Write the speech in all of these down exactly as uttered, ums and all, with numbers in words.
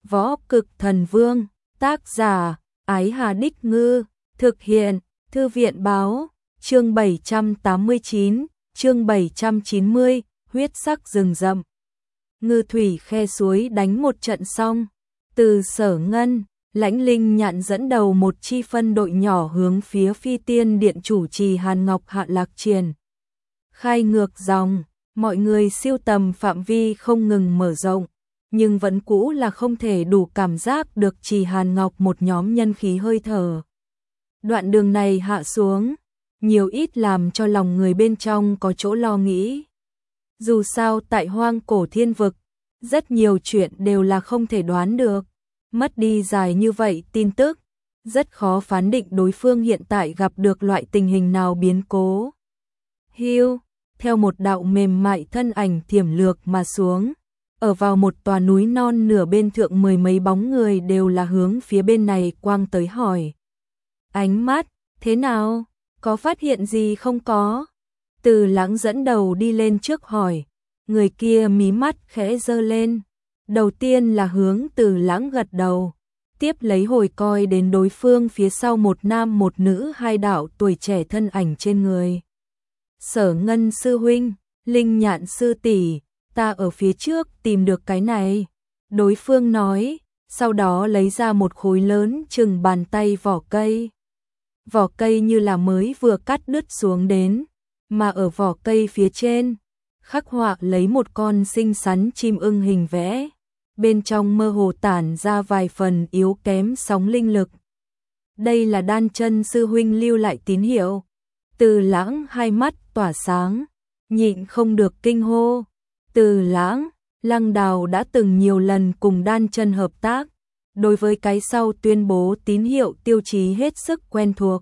Võ Cực Thần Vương, tác giả, Ái Hà Đích Ngư, thực hiện, Thư viện Báo, chương bảy trăm tám mươi chín, chương bảy trăm chín mươi, huyết sắc rừng rậm. Ngư thủy khe suối đánh một trận xong, từ Sở Ngân, Lãnh Linh Nhạn dẫn đầu một chi phân đội nhỏ hướng phía Phi Tiên Điện chủ trì Hàn Ngọc Hạ Lạc Triền. Khai ngược dòng, mọi người siêu tầm phạm vi không ngừng mở rộng, nhưng vẫn cũ là không thể đủ cảm giác được trì Hàn Ngọc một nhóm nhân khí hơi thở. Đoạn đường này hạ xuống, nhiều ít làm cho lòng người bên trong có chỗ lo nghĩ. Dù sao tại hoang cổ thiên vực, rất nhiều chuyện đều là không thể đoán được. Mất đi dài như vậy tin tức, rất khó phán định đối phương hiện tại gặp được loại tình hình nào biến cố. Hiu, theo một đạo mềm mại thân ảnh thiểm lược mà xuống, ở vào một tòa núi non nửa bên thượng mười mấy bóng người đều là hướng phía bên này quang tới hỏi. Ánh mắt, thế nào? Có phát hiện gì không có? Từ Lãng dẫn đầu đi lên trước hỏi, người kia mí mắt khẽ giơ lên. Đầu tiên là hướng Từ Lãng gật đầu, tiếp lấy hồi coi đến đối phương phía sau một nam một nữ hai đạo tuổi trẻ thân ảnh trên người. Sở Ngân sư huynh, Linh Nhạn sư tỷ, ta ở phía trước tìm được cái này. Đối phương nói, sau đó lấy ra một khối lớn chừng bàn tay vỏ cây. Vỏ cây như là mới vừa cắt đứt xuống đến, mà ở vỏ cây phía trên, khắc họa lấy một con xinh xắn chim ưng hình vẽ. Bên trong mơ hồ tản ra vài phần yếu kém sóng linh lực. Đây là Đan Chân sư huynh lưu lại tín hiệu. Từ Lãng hai mắt tỏa sáng, nhịn không được kinh hô. Từ Lãng, Lăng Đào đã từng nhiều lần cùng Đan Chân hợp tác, đối với cái sau tuyên bố tín hiệu tiêu chí hết sức quen thuộc.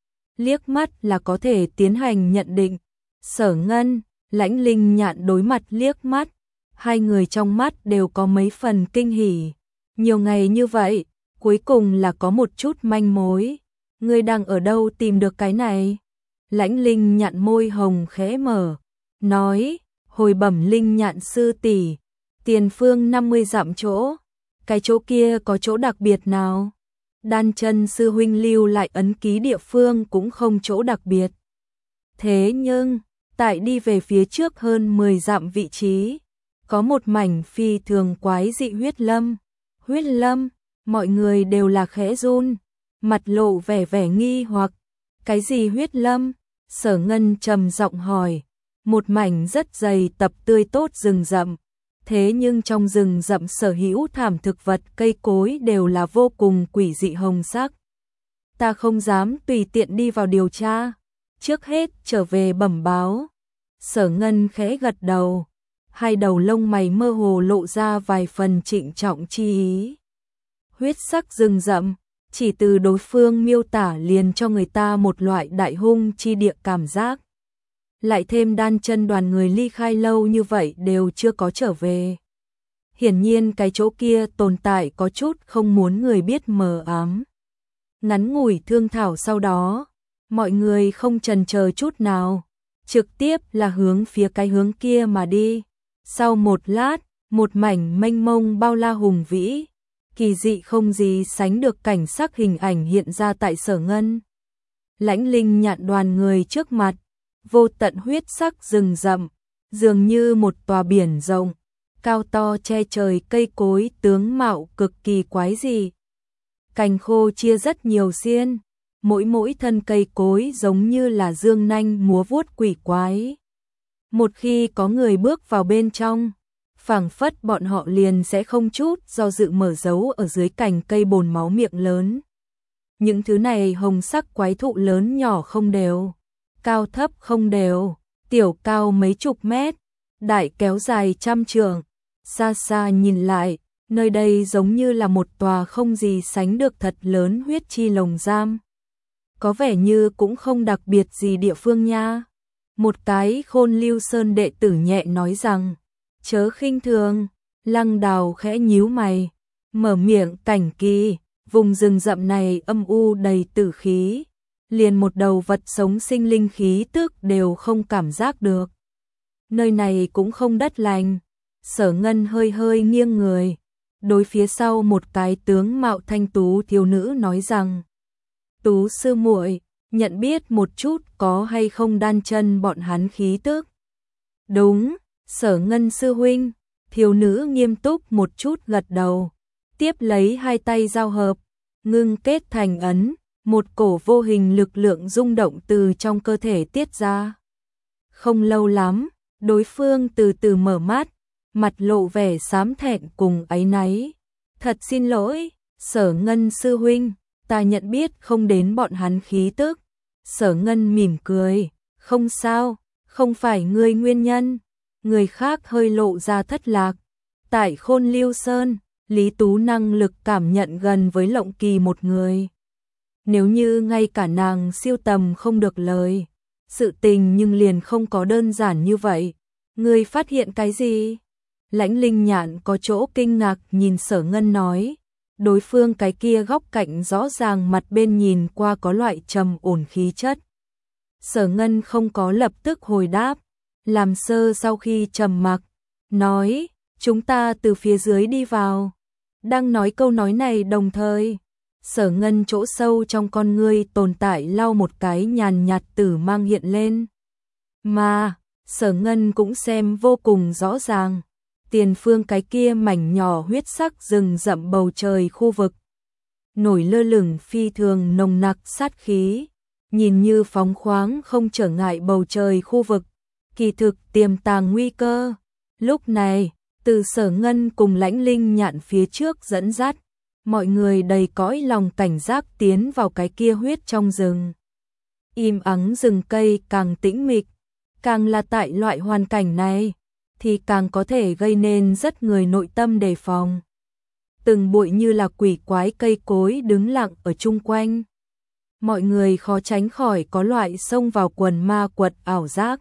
Liếc mắt là có thể tiến hành nhận định. Sở Ngân, Lãnh Linh Nhạn đối mặt liếc mắt, hai người trong mắt đều có mấy phần kinh hỉ. Nhiều ngày như vậy, cuối cùng là có một chút manh mối. Ngươi đang ở đâu tìm được cái này? Lãnh Linh Nhạn môi hồng khẽ mở, nói, hồi bẩm Linh Nhạn sư tỷ, tiền phương năm mươi dặm chỗ. Cái chỗ kia có chỗ đặc biệt nào? Đan Chân sư huynh lưu lại ấn ký địa phương cũng không chỗ đặc biệt. Thế nhưng, tại đi về phía trước hơn mười dặm vị trí, có một mảnh phi thường quái dị huyết lâm. Huyết lâm, mọi người đều là khẽ run, mặt lộ vẻ vẻ nghi hoặc. Cái gì huyết lâm? Sở Ngân trầm giọng hỏi. Một mảnh rất dày tập tươi tốt rừng rậm. Thế nhưng trong rừng rậm sở hữu thảm thực vật cây cối đều là vô cùng quỷ dị hồng sắc. Ta không dám tùy tiện đi vào điều tra. Trước hết trở về bẩm báo. Sở Ngân khẽ gật đầu. Hai đầu lông mày mơ hồ lộ ra vài phần trịnh trọng chi ý. Huyết sắc rừng rậm, chỉ từ đối phương miêu tả liền cho người ta một loại đại hung chi địa cảm giác. Lại thêm Đan Chân đoàn người ly khai lâu như vậy đều chưa có trở về. Hiển nhiên cái chỗ kia tồn tại có chút không muốn người biết mờ ám. Ngắn ngủi thương thảo sau đó, mọi người không chần chờ chút nào, trực tiếp là hướng phía cái hướng kia mà đi. Sau một lát, một mảnh mênh mông bao la hùng vĩ, kỳ dị không gì sánh được cảnh sắc hình ảnh hiện ra tại Sở Ngân. Lãnh Linh Nhạn đoàn người trước mặt, vô tận huyết sắc rừng rậm, dường như một tòa biển rộng, cao to che trời cây cối tướng mạo cực kỳ quái dị. Cành khô chia rất nhiều xiên, mỗi mỗi thân cây cối giống như là dương nanh múa vuốt quỷ quái. Một khi có người bước vào bên trong, phảng phất bọn họ liền sẽ không chút do dự mở dấu ở dưới cành cây bồn máu miệng lớn. Những thứ này hồng sắc quái thụ lớn nhỏ không đều, cao thấp không đều, tiểu cao mấy chục mét, đại kéo dài trăm trượng. Xa xa nhìn lại, nơi đây giống như là một tòa không gì sánh được thật lớn huyết chi lồng giam. Có vẻ như cũng không đặc biệt gì địa phương nha. Một cái Khôn Lưu Sơn đệ tử nhẹ nói rằng, chớ khinh thường. Lăng Đào khẽ nhíu mày, mở miệng cảnh kỳ, vùng rừng rậm này âm u đầy tử khí, liền một đầu vật sống sinh linh khí tức đều không cảm giác được. Nơi này cũng không đất lành. Sở Ngân hơi hơi nghiêng người, đối phía sau một cái tướng mạo thanh tú thiếu nữ nói rằng: Tú sư muội, nhận biết một chút có hay không đan chân bọn hắn khí tức? Đúng, Sở Ngân sư huynh. Thiếu nữ nghiêm túc một chút gật đầu, tiếp lấy hai tay giao hợp, ngưng kết thành ấn, một cổ vô hình lực lượng rung động từ trong cơ thể tiết ra. Không lâu lắm, đối phương từ từ mở mắt, mặt lộ vẻ xám thẹn cùng áy náy. Thật xin lỗi, Sở Ngân sư huynh, ta nhận biết không đến bọn hắn khí tức. Sở Ngân mỉm cười, không sao, không phải ngươi nguyên nhân. Người khác hơi lộ ra thất lạc. Tại Khôn Lưu Sơn, Lý Tú năng lực cảm nhận gần với Lộng Kỳ một người. Nếu như ngay cả nàng siêu tầm không được lời, sự tình nhưng liền không có đơn giản như vậy. Ngươi phát hiện cái gì? Lãnh Linh Nhạn có chỗ kinh ngạc nhìn Sở Ngân nói. Đối phương cái kia góc cạnh rõ ràng mặt bên nhìn qua có loại trầm ổn khí chất. Sở Ngân không có lập tức hồi đáp, làm sơ sau khi trầm mặc, nói, chúng ta từ phía dưới đi vào. Đang nói câu nói này đồng thời, Sở Ngân chỗ sâu trong con ngươi tồn tại lau một cái nhàn nhạt tử mang hiện lên. Mà, Sở Ngân cũng xem vô cùng rõ ràng, tiền phương cái kia mảnh nhỏ huyết sắc rừng rậm bầu trời khu vực. Nổi lơ lửng phi thường nồng nặc sát khí, nhìn như phóng khoáng không trở ngại bầu trời khu vực, kỳ thực tiềm tàng nguy cơ. Lúc này, từ Sở Ngân cùng Lãnh Linh Nhạn phía trước dẫn dắt, mọi người đầy cõi lòng cảnh giác tiến vào cái kia huyết trong rừng. Im ắng rừng cây càng tĩnh mịch, càng là tại loại hoàn cảnh này, thì càng có thể gây nên rất người nội tâm đề phòng. Từng bụi như là quỷ quái cây cối đứng lặng ở chung quanh. Mọi người khó tránh khỏi có loại xông vào quần ma quật ảo giác.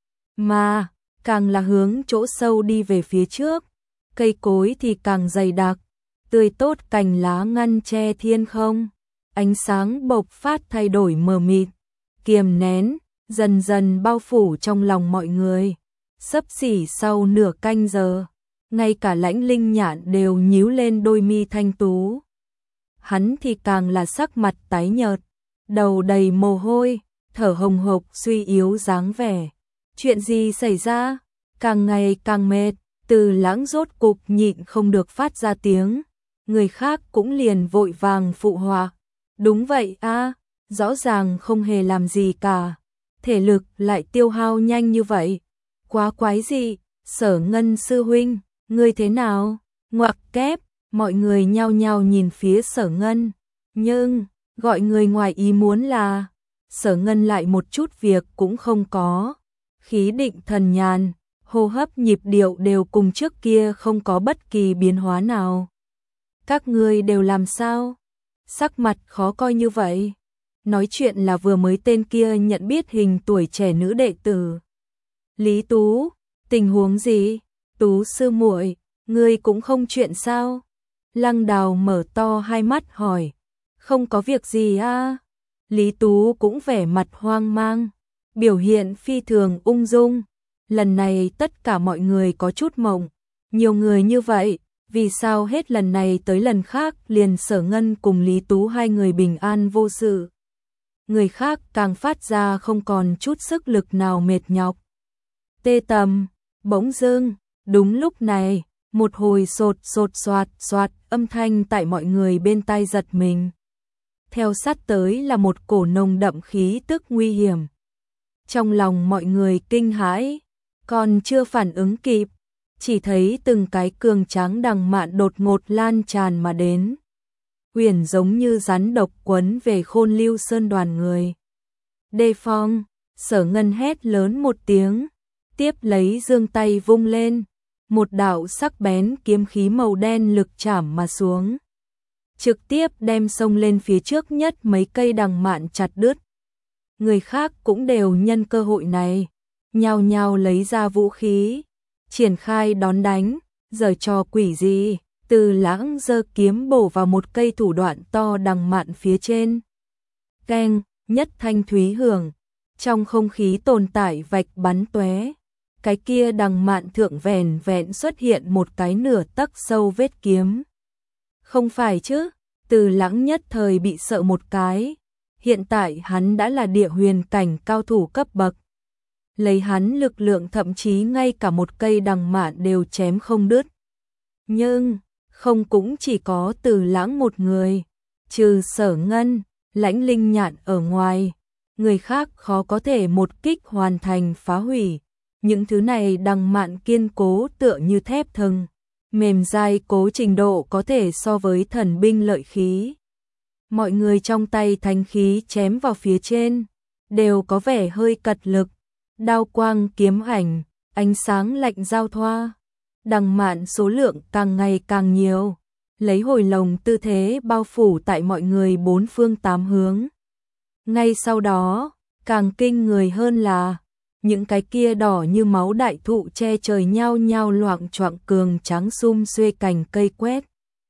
Mà, càng là hướng chỗ sâu đi về phía trước, cây cối thì càng dày đặc, tươi tốt cành lá ngăn che thiên không, ánh sáng bộc phát thay đổi mờ mịt, kiềm nén, dần dần bao phủ trong lòng mọi người. Xấp xỉ sau nửa canh giờ, ngay cả Lãnh Linh Nhạn đều nhíu lên đôi mi thanh tú. Hắn thì càng là sắc mặt tái nhợt, đầu đầy mồ hôi, thở hồng hộc suy yếu dáng vẻ. Chuyện gì xảy ra? Càng ngày càng mệt, Từ Lãng rốt cục nhịn không được phát ra tiếng. Người khác cũng liền vội vàng phụ họa. Đúng vậy a, rõ ràng không hề làm gì cả, thể lực lại tiêu hao nhanh như vậy. Quá quái dị. Sở Ngân sư huynh, ngươi thế nào? Ngoặc kép, mọi người nhao nhao nhìn phía Sở Ngân. Nhưng, gọi người ngoài ý muốn là, Sở Ngân lại một chút việc cũng không có. Khí định thần nhàn, hô hấp nhịp điệu đều cùng trước kia không có bất kỳ biến hóa nào. Các ngươi đều làm sao? Sắc mặt khó coi như vậy. Nói chuyện là vừa mới tên kia nhận biết hình tuổi trẻ nữ đệ tử. Lý Tú, tình huống gì? Tú sư muội, ngươi cũng không chuyện sao? Lăng Đào mở to hai mắt hỏi. Không có việc gì à? Lý Tú cũng vẻ mặt hoang mang, biểu hiện phi thường ung dung. Lần này tất cả mọi người có chút mộng. Nhiều người như vậy, vì sao hết lần này tới lần khác liền Sở Ngân cùng Lý Tú hai người bình an vô sự? Người khác càng phát ra không còn chút sức lực nào mệt nhọc. Tê Tầm, bỗng dưng, đúng lúc này, một hồi sột sột soạt soạt âm thanh tại mọi người bên tai giật mình. Theo sát tới là một cổ nồng đậm khí tức nguy hiểm. Trong lòng mọi người kinh hãi, còn chưa phản ứng kịp, chỉ thấy từng cái cường tráng đằng mạn đột ngột lan tràn mà đến. Huyền giống như rắn độc quấn về Khôn Lưu Sơn đoàn người. Đề phòng, Sở Ngân hét lớn một tiếng, tiếp lấy giương tay vung lên, một đạo sắc bén kiếm khí màu đen lực chảm mà xuống, trực tiếp đem xông lên phía trước nhất mấy cây đằng mạn chặt đứt. Người khác cũng đều nhân cơ hội này, nhao nhao lấy ra vũ khí, triển khai đón đánh. Giở trò quỷ gì? Từ Lãng giơ kiếm bổ vào một cây thủ đoạn to đằng mạn phía trên. Keng, nhất thanh thúy hưởng, trong không khí tồn tại vạch bắn tóe. cái kia đằng mạn thượng vẻn vẹn xuất hiện một cái nửa tấc sâu vết kiếm. Không phải chứ, Từ Lãng nhất thời bị sợ một cái, hiện tại hắn đã là địa huyền cảnh cao thủ cấp bậc. Lấy hắn lực lượng thậm chí ngay cả một cây đằng mạn đều chém không đứt. Nhưng, không cũng chỉ có Từ Lãng một người, trừ Sở Ngân, Lãnh Linh Nhạn ở ngoài, người khác khó có thể một kích hoàn thành phá hủy. Những thứ này đằng mạn kiên cố tựa như thép thừng, mềm dai cố trình độ có thể so với thần binh lợi khí. Mọi người trong tay thanh khí chém vào phía trên, đều có vẻ hơi cật lực, đao quang kiếm ảnh, ánh sáng lạnh giao thoa. Đằng mạn số lượng càng ngày càng nhiều, lấy hồi lồng tư thế bao phủ tại mọi người bốn phương tám hướng. Ngay sau đó, càng kinh người hơn là, những cái kia đỏ như máu đại thụ che trời nhao nhao loạng choạng cường trắng sum xuê cành cây quét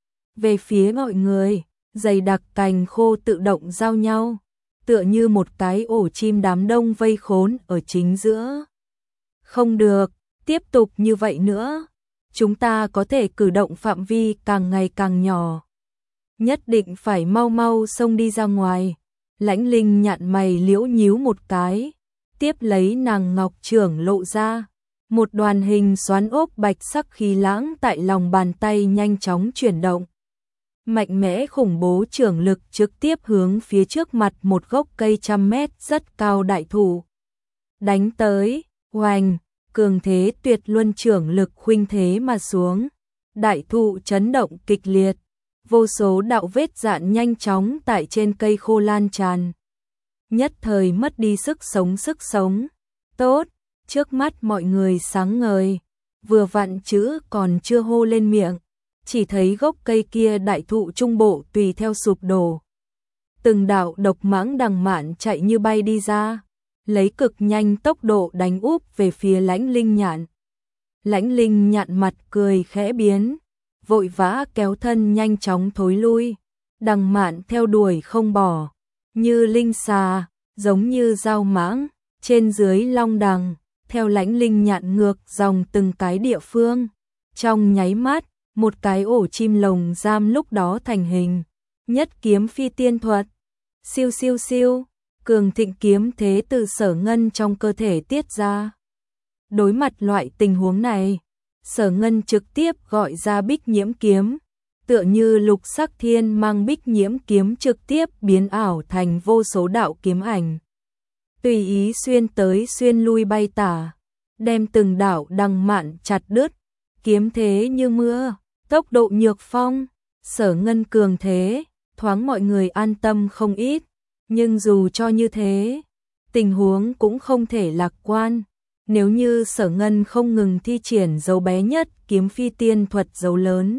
về phía mọi người, dày đặc cành khô tự động giao nhau, tựa như một cái ổ chim đám đông vây khốn ở chính giữa. Không được, tiếp tục như vậy nữa, chúng ta có thể cử động phạm vi càng ngày càng nhỏ. Nhất định phải mau mau xông đi ra ngoài. Lãnh Linh Nhạn mày liễu nhíu một cái, tiếp lấy nàng ngọc trưởng lộ ra, một đoàn hình xoắn ốc bạch sắc khí lãng tại lòng bàn tay nhanh chóng chuyển động. Mạnh mẽ khủng bố trưởng lực trực tiếp hướng phía trước mặt một gốc cây trăm mét rất cao đại thụ đánh tới, oanh, cường thế tuyệt luân trưởng lực khuynh thế mà xuống. Đại thụ chấn động kịch liệt, vô số đạo vết dạn nhanh chóng tại trên cây khô lan tràn. Nhất thời mất đi sức sống sức sống. Tốt, trước mắt mọi người sáng ngời, vừa vặn chữ còn chưa hô lên miệng, chỉ thấy gốc cây kia đại thụ trung bộ tùy theo sụp đổ. Từng đạo độc mãng đằng mạn chạy như bay đi ra, lấy cực nhanh tốc độ đánh úp về phía Lãnh Linh Nhạn. Lãnh Linh Nhạn mặt cười khẽ biến, vội vã kéo thân nhanh chóng thối lui, đằng mạn theo đuổi không bỏ, như linh xà, giống như dao mãng, trên dưới long đằng, theo Lãnh Linh Nhạn ngược dòng từng cái địa phương. Trong nháy mắt, một cái ổ chim lồng giam lúc đó thành hình, nhất kiếm phi tiên thuật, siêu siêu siêu, cường thịnh kiếm thế từ Sở Ngân trong cơ thể tiết ra. Đối mặt loại tình huống này, Sở Ngân trực tiếp gọi ra Bích Nhiễm kiếm, tựa như lục sắc thiên mang Bích Nhiễm kiếm trực tiếp biến ảo thành vô số đạo kiếm ảnh, tùy ý xuyên tới xuyên lui bay tả, đem từng đạo đằng mạn chặt đứt. Kiếm thế như mưa, tốc độ nhược phong, Sở Ngân cường thế, thoáng mọi người an tâm không ít, nhưng dù cho như thế, tình huống cũng không thể lạc quan. Nếu như Sở Ngân không ngừng thi triển dấu bé nhất kiếm phi tiên thuật dấu lớn,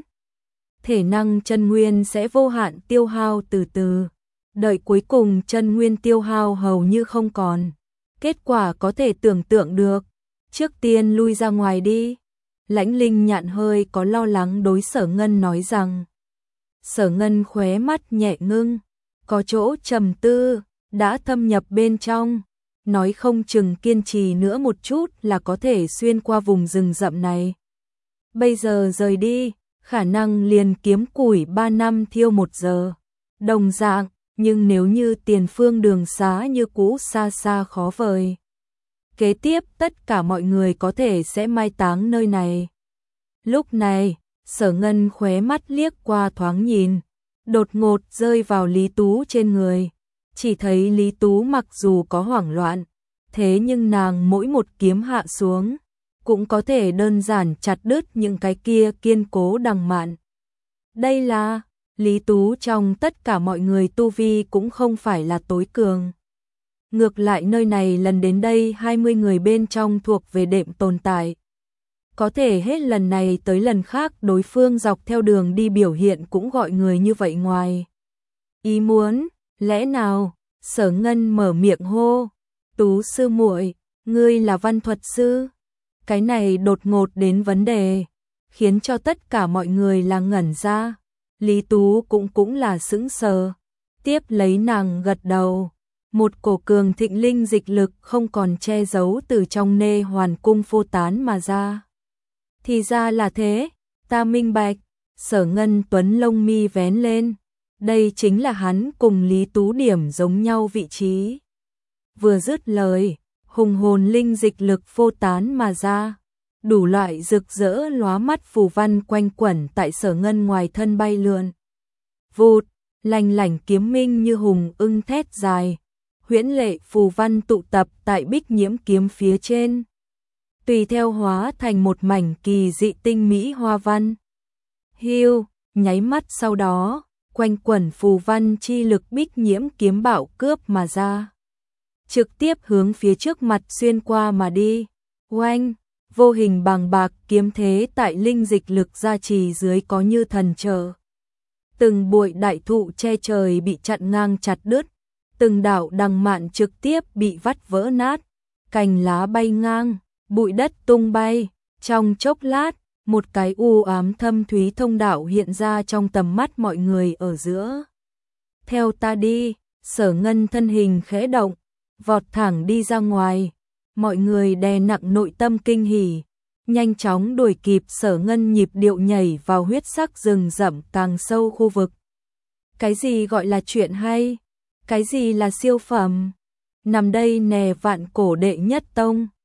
thể năng chân nguyên sẽ vô hạn tiêu hao từ từ, đợi cuối cùng chân nguyên tiêu hao hầu như không còn. Kết quả có thể tưởng tượng được, trước tiên lui ra ngoài đi. Lãnh Linh Nhạn hơi có lo lắng đối Sở Ngân nói rằng. Sở Ngân khóe mắt nhẹ ngưng, có chỗ trầm tư, đã thâm nhập bên trong, nói không chừng kiên trì nữa một chút là có thể xuyên qua vùng rừng rậm này. Bây giờ rời đi, khả năng liền kiếm củi ba năm thiêu một giờ. Đồng dạng, nhưng nếu như tiền phương đường xá như cũ xa xa khó vời. Kế tiếp tất cả mọi người có thể sẽ mai táng nơi này. Lúc này, Sở Ngân khóe mắt liếc qua thoáng nhìn, đột ngột rơi vào Lý Tú trên người. Chỉ thấy Lý Tú mặc dù có hoảng loạn, thế nhưng nàng mỗi một kiếm hạ xuống, cũng có thể đơn giản chặt đứt những cái kia kiên cố đằng mạn. Đây là, Lý Tú trong tất cả mọi người tu vi cũng không phải là tối cường. Ngược lại nơi này lần đến đây hai mươi người bên trong thuộc về đệm tồn tại. Có thể hết lần này tới lần khác đối phương dọc theo đường đi biểu hiện cũng gọi người như vậy ngoài ý muốn. Lẽ nào? Sở Ngân mở miệng hô, Tú sư muội, ngươi là văn thuật sư? Cái này đột ngột đến vấn đề, khiến cho tất cả mọi người là ngẩn ra. Lý Tú cũng cũng là sững sờ, tiếp lấy nàng gật đầu, một cổ cường thịnh linh dịch lực không còn che giấu từ trong nê hoàn cung phô tán mà ra. Thì ra là thế, ta minh bạch. Sở Ngân Tuấn lông mi vén lên, đây chính là hắn cùng Lý Tú Điểm giống nhau vị trí. Vừa dứt lời, hùng hồn linh dịch lực phô tán mà ra, đủ loại rực rỡ lóa mắt phù văn quanh quẩn tại Sở Ngân ngoài thân bay lượn. Vụt, lành lảnh kiếm minh như hùng ưng thét dài, huyễn lệ phù văn tụ tập tại bích nhiễm kiếm phía trên, tùy theo hóa thành một mảnh kỳ dị tinh mỹ hoa văn. Hiu, nháy mắt sau đó, quanh quẩn phù văn chi lực bích nhiễm kiếm bạo cướp mà ra, trực tiếp hướng phía trước mặt xuyên qua mà đi. Oanh, vô hình bàng bạc kiếm thế tại linh dịch lực gia trì dưới có như thần trợ. Từng bụi đại thụ che trời bị chặn ngang chặt đứt, từng đạo đằng mạn trực tiếp bị vắt vỡ nát, cành lá bay ngang, bụi đất tung bay. Trong chốc lát, một cái u ám thâm thúy thông đạo hiện ra trong tầm mắt mọi người ở giữa. Theo ta đi, Sở Ngân thân hình khẽ động, vọt thẳng đi ra ngoài. Mọi người đè nặng nội tâm kinh hỉ, nhanh chóng đuổi kịp Sở Ngân nhịp điệu nhảy vào huyết sắc rừng rậm càng sâu khu vực. Cái gì gọi là chuyện hay? Cái gì là siêu phẩm? Nằm đây nè vạn cổ đệ nhất tông.